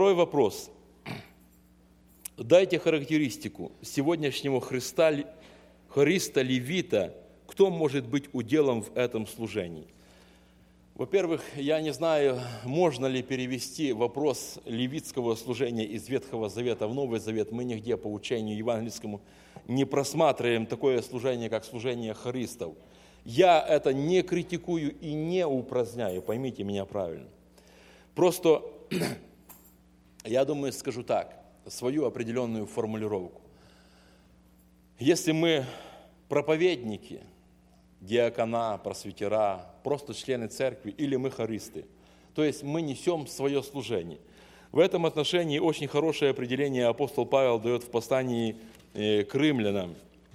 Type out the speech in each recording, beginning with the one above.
Второй вопрос. Дайте характеристику сегодняшнего хориста, левита, кто может быть уделом в этом служении. Во-первых, я не знаю, можно ли перевести вопрос левитского служения из Ветхого Завета в Новый Завет. Мы нигде по учению евангельскому не просматриваем такое служение, как служение хористов. Я это не критикую и не упраздняю, поймите меня правильно. Просто, я думаю, скажу так, свою определенную формулировку. Если мы проповедники, диакона, просвитера, просто члены церкви, или мы хористы, то есть мы несем свое служение. В этом отношении очень хорошее определение апостол Павел дает в послании к римлянам.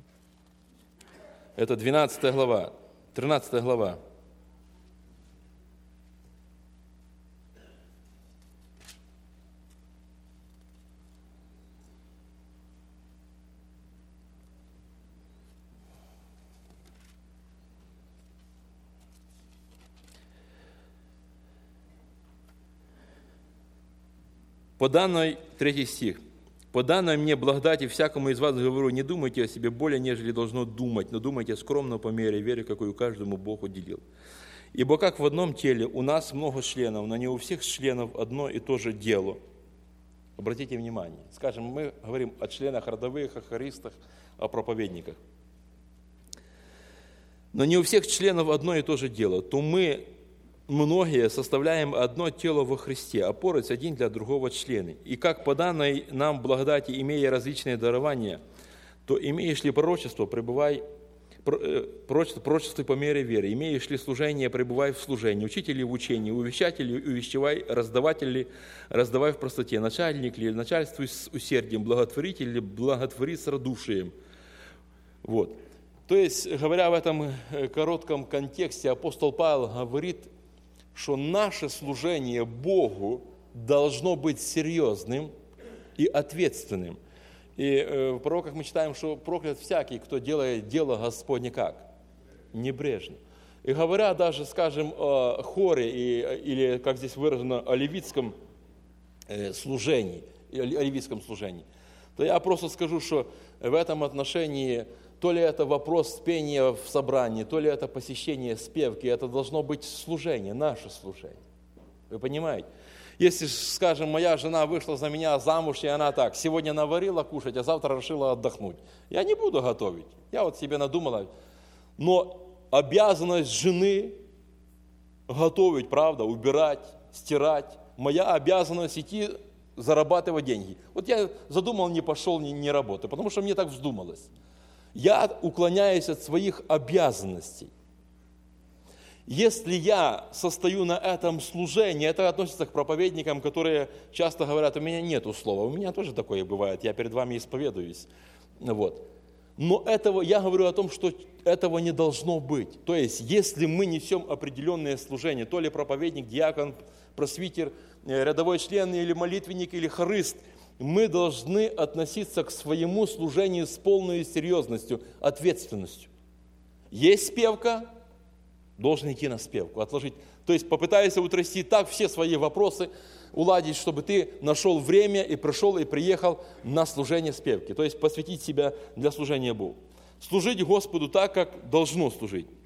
Это 12 глава, 13 глава. По данной, 3 стих, «По данной мне благодати всякому из вас говорю, не думайте о себе более, нежели должно думать, но думайте скромно по мере веры, какую каждому Бог уделил. Ибо как в одном теле у нас много членов, но не у всех членов одно и то же дело». Обратите внимание, скажем, мы говорим о членах родовых, о хористах, о проповедниках. Но не у всех членов одно и то же дело, то мы, многие, составляем одно тело во Христе, а порознь один для другого члены. И как по данной нам благодати, имея различные дарования, то имеешь ли пророчество, пребывай пророчествуй по мере веры, имеешь ли служение, пребывай в служении, учитель ли в учении, увещатель ли увещевай, раздаватель ли раздавай в простоте, начальник ли начальствуй с усердием, благотворитель ли благотвори с радушием. Вот. То есть, говоря в этом коротком контексте, апостол Павел говорит, что наше служение Богу должно быть серьезным и ответственным. И в пророках мы читаем, что проклят всякий, кто делает дело Господне как? Небрежно. И говоря даже, скажем, о хоре, или, как здесь выражено, о левитском служении, то я просто скажу, что в этом отношении то ли это вопрос пения в собрании, то ли это посещение спевки, это должно быть служение, наше служение. Вы понимаете? Если, скажем, моя жена вышла за меня замуж, и она так, сегодня наварила кушать, а завтра решила отдохнуть. Я не буду готовить. Я вот себе надумала. Но обязанность жены готовить, правда, убирать, стирать. Моя обязанность идти зарабатывать деньги. Вот я задумал, не пошел, не работаю, потому что мне так вздумалось. Я уклоняюсь от своих обязанностей. Если я состою на этом служении, это относится к проповедникам, которые часто говорят, у меня нету слова, у меня тоже такое бывает, я перед вами исповедуюсь. Вот. Но я говорю о том, что этого не должно быть. То есть, если мы несем определенное служение, то ли проповедник, диакон, просвитер, рядовой член, или молитвенник, или хорист, мы должны относиться к своему служению с полной серьезностью, ответственностью. Есть спевка, должен идти на спевку, отложить. То есть попытайся утрясти так все свои вопросы, уладить, чтобы ты нашел время и пришел, и приехал на служение спевки. То есть посвятить себя для служения Богу. Служить Господу так, как должно служить.